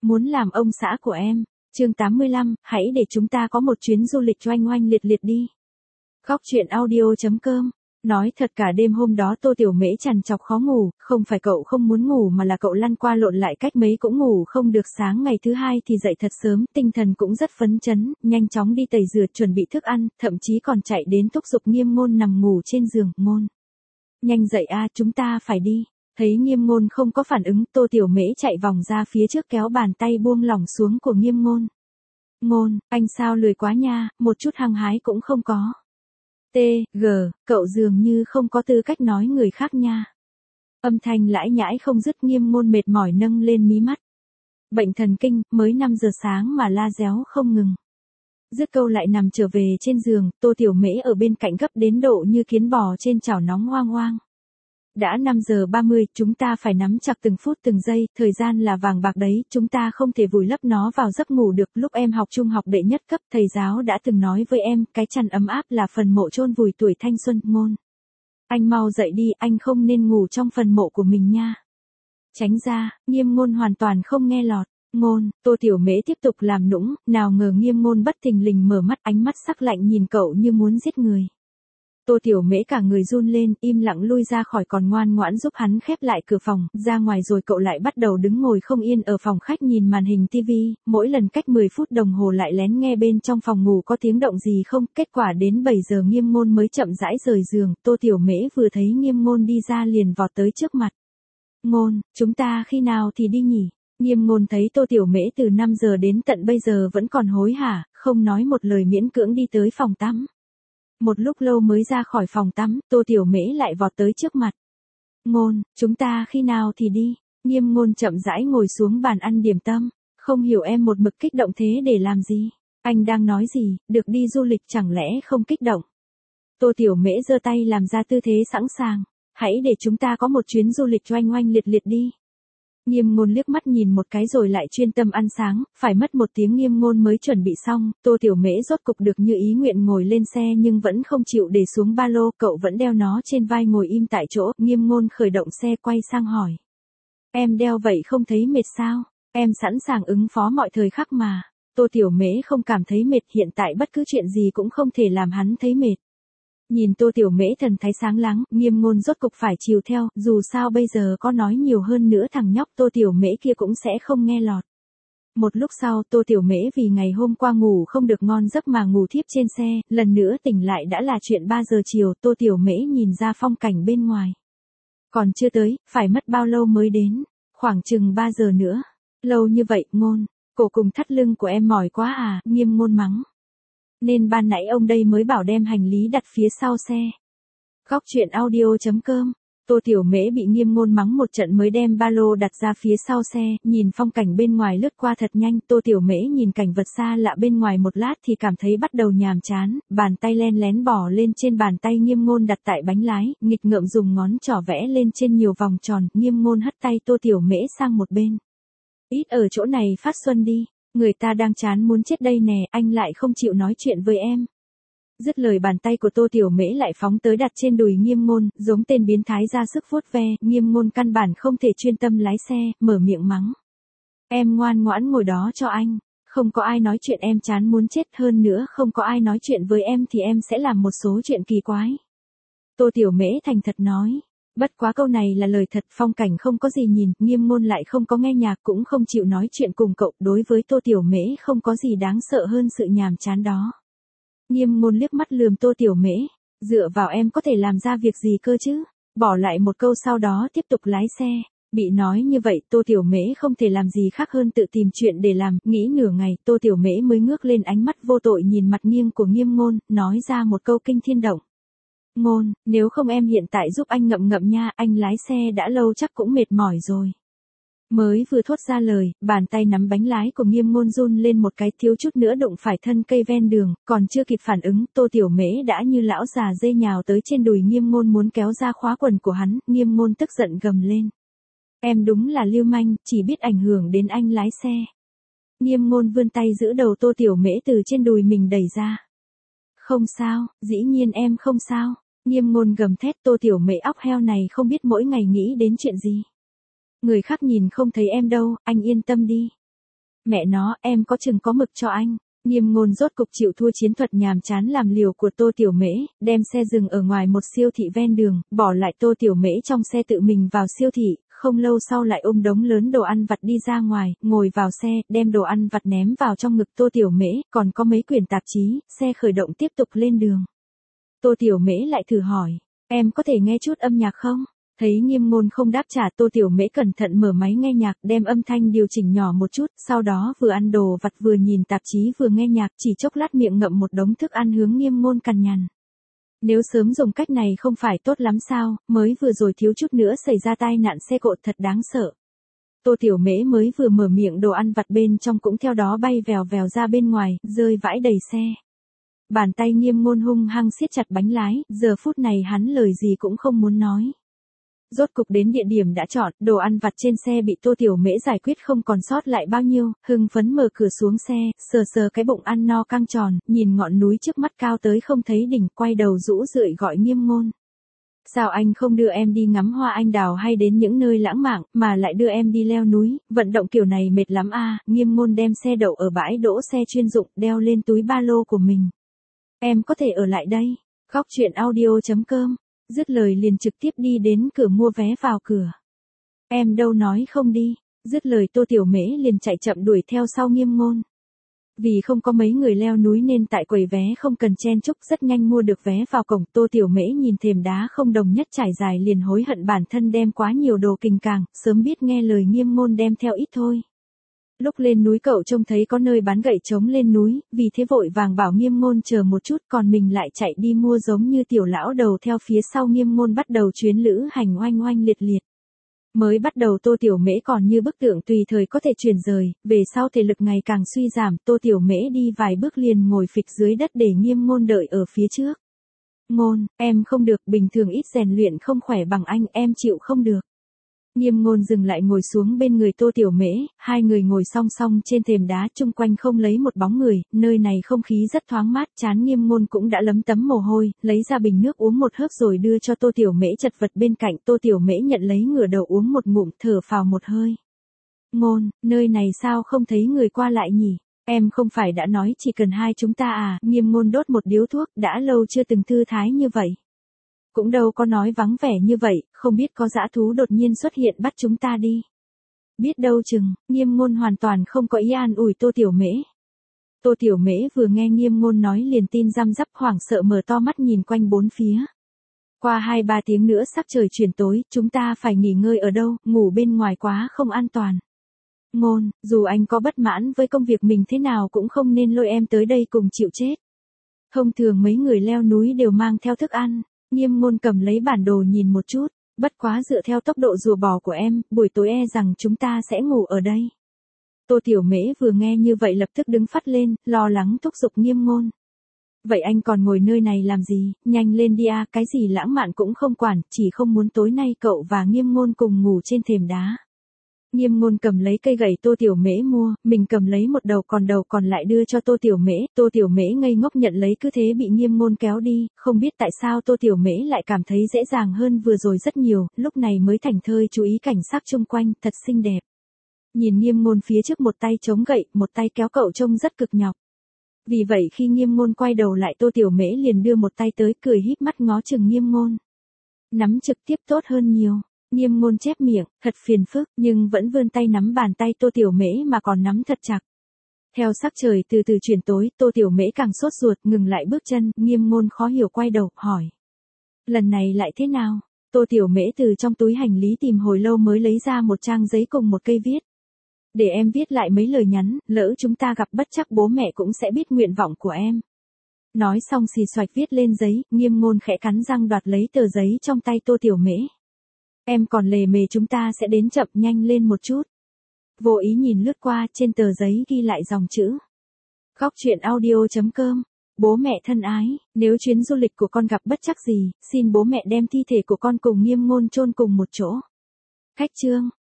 Muốn làm ông xã của em. Chương 85, hãy để chúng ta có một chuyến du lịch oanh oanh liệt liệt đi. Góc truyện audio.com. Nói thật cả đêm hôm đó Tô Tiểu Mễ trằn trọc khó ngủ, không phải cậu không muốn ngủ mà là cậu lăn qua lộn lại cách mấy cũng ngủ không được. Sáng ngày thứ hai thì dậy thật sớm, tinh thần cũng rất phấn chấn, nhanh chóng đi tẩy rửa chuẩn bị thức ăn, thậm chí còn chạy đến thúc giục Nghiêm Ngôn nằm ngủ trên giường. Ngôn, nhanh dậy a, chúng ta phải đi. Thấy Nghiêm Ngôn không có phản ứng, Tô Tiểu Mễ chạy vòng ra phía trước kéo bàn tay buông lỏng xuống của Nghiêm Ngôn. Ngôn, anh sao lười quá nha, một chút hăng hái cũng không có. Cậu dường như không có tư cách nói người khác nha. Âm thanh lãi nhãi không dứt. Nghiêm Ngôn mệt mỏi nâng lên mí mắt. Bệnh thần kinh, mới 5 giờ sáng mà la réo không ngừng. Dứt câu lại nằm trở về trên giường, Tô Tiểu Mễ ở bên cạnh gấp đến độ như kiến bò trên chảo nóng hoang hoang. Đã 5 giờ 30, chúng ta phải nắm chặt từng phút từng giây, thời gian là vàng bạc đấy, chúng ta không thể vùi lấp nó vào giấc ngủ được. Lúc em học trung học đệ nhất cấp, thầy giáo đã từng nói với em, cái chăn ấm áp là phần mộ chôn vùi tuổi thanh xuân. Ngôn, anh mau dậy đi, anh không nên ngủ trong phần mộ của mình nha. Tránh ra. Nghiêm Ngôn hoàn toàn không nghe lọt. Ngôn, Tô Tiểu Mễ tiếp tục làm nũng, nào ngờ Nghiêm Ngôn bất thình lình mở mắt, ánh mắt sắc lạnh nhìn cậu như muốn giết người. Tô Tiểu Mễ cả người run lên, im lặng lui ra khỏi, còn ngoan ngoãn giúp hắn khép lại cửa phòng. Ra ngoài rồi cậu lại bắt đầu đứng ngồi không yên ở phòng khách nhìn màn hình tivi, mỗi lần cách 10 phút đồng hồ lại lén nghe bên trong phòng ngủ có tiếng động gì không. Kết quả đến 7 giờ Nghiêm Ngôn mới chậm rãi rời giường. Tô Tiểu Mễ vừa thấy Nghiêm Ngôn đi ra liền vọt tới trước mặt. Ngôn, chúng ta khi nào thì đi nhỉ? Nghiêm Ngôn thấy Tô Tiểu Mễ từ 5 giờ đến tận bây giờ vẫn còn hối hả, không nói một lời miễn cưỡng đi tới phòng tắm. Một lúc lâu mới ra khỏi phòng tắm, Tô Tiểu Mễ lại vọt tới trước mặt. Ngôn, chúng ta khi nào thì đi? Nghiêm Ngôn chậm rãi ngồi xuống bàn ăn điểm tâm. Không hiểu em một mực kích động thế để làm gì? Anh đang nói gì, được đi du lịch chẳng lẽ không kích động? Tô Tiểu Mễ giơ tay làm ra tư thế sẵn sàng. Hãy để chúng ta có một chuyến du lịch oanh oanh liệt liệt đi. Nghiêm Ngôn liếc mắt nhìn một cái rồi lại chuyên tâm ăn sáng, phải mất một tiếng Nghiêm Ngôn mới chuẩn bị xong. Tô Tiểu Mễ rốt cục được như ý nguyện ngồi lên xe nhưng vẫn không chịu để xuống ba lô, cậu vẫn đeo nó trên vai ngồi im tại chỗ. Nghiêm Ngôn khởi động xe quay sang hỏi. Em đeo vậy không thấy mệt sao? Em sẵn sàng ứng phó mọi thời khắc mà. Tô Tiểu Mễ không cảm thấy mệt, hiện tại bất cứ chuyện gì cũng không thể làm hắn thấy mệt. Nhìn Tô Tiểu Mễ thần thái sáng láng, Nghiêm Ngôn rốt cục phải chiều theo, dù sao bây giờ có nói nhiều hơn nữa thằng nhóc Tô Tiểu Mễ kia cũng sẽ không nghe lọt. Một lúc sau Tô Tiểu Mễ vì ngày hôm qua ngủ không được ngon giấc mà ngủ thiếp trên xe, lần nữa tỉnh lại đã là chuyện 3 giờ chiều. Tô Tiểu Mễ nhìn ra phong cảnh bên ngoài. Còn chưa tới, phải mất bao lâu mới đến? Khoảng chừng 3 giờ nữa. Lâu như vậy. Ngôn, cổ cùng thắt lưng của em mỏi quá à? Nghiêm Ngôn mắng. Nên ban nãy ông đây mới bảo đem hành lý đặt phía sau xe. Góc truyện audio.com. Tô Tiểu Mễ bị Nghiêm Ngôn mắng một trận mới đem ba lô đặt ra phía sau xe, nhìn phong cảnh bên ngoài lướt qua thật nhanh. Tô Tiểu Mễ nhìn cảnh vật xa lạ bên ngoài một lát thì cảm thấy bắt đầu nhàm chán, bàn tay len lén bỏ lên trên bàn tay Nghiêm Ngôn đặt tại bánh lái, nghịch ngợm dùng ngón trỏ vẽ lên trên nhiều vòng tròn. Nghiêm Ngôn hất tay Tô Tiểu Mễ sang một bên. Ít ở chỗ này phát xuân đi. Người ta đang chán muốn chết đây nè, anh lại không chịu nói chuyện với em. Dứt lời bàn tay của Tô Tiểu Mễ lại phóng tới đặt trên đùi Nghiêm Ngôn, giống tên biến thái ra sức vuốt ve. Nghiêm Ngôn căn bản không thể chuyên tâm lái xe, mở miệng mắng. Em ngoan ngoãn ngồi đó cho anh. Không có ai nói chuyện em chán muốn chết, hơn nữa không có ai nói chuyện với em thì em sẽ làm một số chuyện kỳ quái. Tô Tiểu Mễ thành thật nói. Bất quá câu này là lời thật, phong cảnh không có gì nhìn, Nghiêm Ngôn lại không có nghe nhạc cũng không chịu nói chuyện cùng cậu, đối với Tô Tiểu Mễ không có gì đáng sợ hơn sự nhàm chán đó. Nghiêm Ngôn liếc mắt lườm Tô Tiểu Mễ, dựa vào em có thể làm ra việc gì cơ chứ? Bỏ lại một câu sau đó tiếp tục lái xe. Bị nói như vậy Tô Tiểu Mễ không thể làm gì khác hơn tự tìm chuyện để làm, nghĩ nửa ngày Tô Tiểu Mễ mới ngước lên ánh mắt vô tội nhìn mặt nghiêng của Nghiêm Ngôn, nói ra một câu kinh thiên động. Ngôn, nếu không em hiện tại giúp anh ngậm ngậm nha, anh lái xe đã lâu chắc cũng mệt mỏi rồi. Mới vừa thốt ra lời, bàn tay nắm bánh lái của Nghiêm Ngôn run lên một cái, thiếu chút nữa đụng phải thân cây ven đường, còn chưa kịp phản ứng, Tô Tiểu Mễ đã như lão già dê nhào tới trên đùi Nghiêm Ngôn muốn kéo ra khóa quần của hắn. Nghiêm Ngôn tức giận gầm lên. Em đúng là lưu manh, chỉ biết ảnh hưởng đến anh lái xe. Nghiêm Ngôn vươn tay giữ đầu Tô Tiểu Mễ từ trên đùi mình đẩy ra. Không sao, dĩ nhiên em không sao. Nghiêm Ngôn gầm thét. Tô Tiểu Mễ óc heo này không biết mỗi ngày nghĩ đến chuyện gì. Người khác nhìn không thấy em đâu, anh yên tâm đi. Mẹ nó, em có chừng có mực cho anh. Nghiêm Ngôn rốt cục chịu thua chiến thuật nhàm chán làm liều của Tô Tiểu Mễ, đem xe dừng ở ngoài một siêu thị ven đường, bỏ lại Tô Tiểu Mễ trong xe tự mình vào siêu thị, không lâu sau lại ôm đống lớn đồ ăn vặt đi ra ngoài, ngồi vào xe, đem đồ ăn vặt ném vào trong ngực Tô Tiểu Mễ, còn có mấy quyển tạp chí, xe khởi động tiếp tục lên đường. Tô Tiểu Mễ lại thử hỏi, em có thể nghe chút âm nhạc không? Thấy Nghiêm Ngôn không đáp trả, Tô Tiểu Mễ cẩn thận mở máy nghe nhạc, đem âm thanh điều chỉnh nhỏ một chút, sau đó vừa ăn đồ vặt vừa nhìn tạp chí vừa nghe nhạc, chỉ chốc lát miệng ngậm một đống thức ăn hướng Nghiêm Ngôn cằn nhằn. Nếu sớm dùng cách này không phải tốt lắm sao, mới vừa rồi thiếu chút nữa xảy ra tai nạn xe cộ thật đáng sợ. Tô Tiểu Mễ mới vừa mở miệng, đồ ăn vặt bên trong cũng theo đó bay vèo vèo ra bên ngoài, rơi vãi đầy xe. Bàn tay Nghiêm Ngôn hung hăng siết chặt bánh lái, giờ phút này hắn lời gì cũng không muốn nói. Rốt cục đến địa điểm đã chọn, đồ ăn vặt trên xe bị Tô Tiểu Mễ giải quyết không còn sót lại bao nhiêu, hưng phấn mở cửa xuống xe, sờ sờ cái bụng ăn no căng tròn, nhìn ngọn núi trước mắt cao tới không thấy đỉnh, quay đầu rũ rượi gọi Nghiêm Ngôn. Sao anh không đưa em đi ngắm hoa anh đào hay đến những nơi lãng mạn, mà lại đưa em đi leo núi, vận động kiểu này mệt lắm à? Nghiêm Ngôn đem xe đậu ở bãi đỗ xe chuyên dụng, đeo lên túi ba lô của mình. Em có thể ở lại đây. Góc truyện audio.com. Dứt lời liền trực tiếp đi đến cửa mua vé vào cửa. Em đâu nói không đi. Dứt lời Tô Tiểu Mễ liền chạy chậm đuổi theo sau Nghiêm Ngôn. Vì không có mấy người leo núi nên tại quầy vé không cần chen chúc, rất nhanh mua được vé vào cổng. Tô Tiểu Mễ nhìn thềm đá không đồng nhất trải dài liền hối hận bản thân đem quá nhiều đồ kình càng, sớm biết nghe lời Nghiêm Ngôn đem theo ít thôi. Lúc lên núi cậu trông thấy có nơi bán gậy trống lên núi, vì thế vội vàng bảo Nghiêm Ngôn chờ một chút, còn mình lại chạy đi mua giống như tiểu lão đầu theo phía sau Nghiêm Ngôn bắt đầu chuyến lữ hành oanh oanh liệt liệt. Mới bắt đầu Tô Tiểu Mễ còn như bức tượng tùy thời có thể chuyển rời, về sau thể lực ngày càng suy giảm, Tô Tiểu Mễ đi vài bước liền ngồi phịch dưới đất để Nghiêm Ngôn đợi ở phía trước. Ngôn, em không được, bình thường ít rèn luyện không khỏe bằng anh, em chịu không được. Nghiêm Ngôn dừng lại ngồi xuống bên người Tô Tiểu Mễ, hai người ngồi song song trên thềm đá, chung quanh không lấy một bóng người, nơi này không khí rất thoáng mát, trán Nghiêm Ngôn cũng đã lấm tấm mồ hôi, lấy ra bình nước uống một hớp rồi đưa cho Tô Tiểu Mễ chật vật bên cạnh. Tô Tiểu Mễ nhận lấy ngửa đầu uống một ngụm, thở phào một hơi. Ngôn, nơi này sao không thấy người qua lại nhỉ? Em không phải đã nói chỉ cần hai chúng ta à? Nghiêm Ngôn đốt một điếu thuốc, đã lâu chưa từng thư thái như vậy. Cũng đâu có nói vắng vẻ như vậy, không biết có dã thú đột nhiên xuất hiện bắt chúng ta đi. Biết đâu chừng. Nghiêm Ngôn hoàn toàn không có ý an ủi Tô Tiểu Mễ. Tô Tiểu Mễ vừa nghe Nghiêm Ngôn nói liền tin răm rắp, hoảng sợ mở to mắt nhìn quanh bốn phía. Qua 2-3 tiếng nữa sắc trời chuyển tối, chúng ta phải nghỉ ngơi ở đâu, ngủ bên ngoài quá không an toàn. Ngôn, dù anh có bất mãn với công việc mình thế nào cũng không nên lôi em tới đây cùng chịu chết. Thông thường mấy người leo núi đều mang theo thức ăn. Nghiêm Ngôn cầm lấy bản đồ nhìn một chút, bất quá dựa theo tốc độ rùa bò của em, buổi tối e rằng chúng ta sẽ ngủ ở đây. Tô Tiểu Mễ vừa nghe như vậy lập tức đứng phắt lên, lo lắng thúc giục Nghiêm Ngôn. Vậy anh còn ngồi nơi này làm gì, nhanh lên đi à, cái gì lãng mạn cũng không quản, chỉ không muốn tối nay cậu và Nghiêm Ngôn cùng ngủ trên thềm đá. Nghiêm Ngôn cầm lấy cây gậy Tô Tiểu Mễ mua, mình cầm lấy một đầu còn lại đưa cho Tô Tiểu Mễ. Tô Tiểu Mễ ngây ngốc nhận lấy, cứ thế bị Nghiêm Ngôn kéo đi, không biết tại sao Tô Tiểu Mễ lại cảm thấy dễ dàng hơn vừa rồi rất nhiều, lúc này mới thảnh thơi chú ý cảnh sắc chung quanh, thật xinh đẹp. Nhìn Nghiêm Ngôn phía trước một tay chống gậy, một tay kéo cậu trông rất cực nhọc. Vì vậy khi Nghiêm Ngôn quay đầu lại Tô Tiểu Mễ liền đưa một tay tới, cười híp mắt ngó chừng Nghiêm Ngôn. Nắm trực tiếp tốt hơn nhiều. Nghiêm Ngôn chép miệng, thật phiền phức, nhưng vẫn vươn tay nắm bàn tay Tô Tiểu Mễ mà còn nắm thật chặt. Theo sắc trời từ từ chuyển tối, Tô Tiểu Mễ càng sốt ruột, ngừng lại bước chân, Nghiêm Ngôn khó hiểu quay đầu, hỏi. Lần này lại thế nào? Tô Tiểu Mễ từ trong túi hành lý tìm hồi lâu mới lấy ra một trang giấy cùng một cây viết. Để em viết lại mấy lời nhắn, lỡ chúng ta gặp bất trắc bố mẹ cũng sẽ biết nguyện vọng của em. Nói xong xì xoạch viết lên giấy, Nghiêm Ngôn khẽ cắn răng đoạt lấy tờ giấy trong tay Tô Tiểu Mễ. Em còn lề mề chúng ta sẽ đến chậm, nhanh lên một chút. Vô ý nhìn lướt qua, trên tờ giấy ghi lại dòng chữ. Góc truyện audio.com. Bố mẹ thân ái, nếu chuyến du lịch của con gặp bất trắc gì, xin bố mẹ đem thi thể của con cùng Nghiêm Ngôn chôn cùng một chỗ. Khách chương.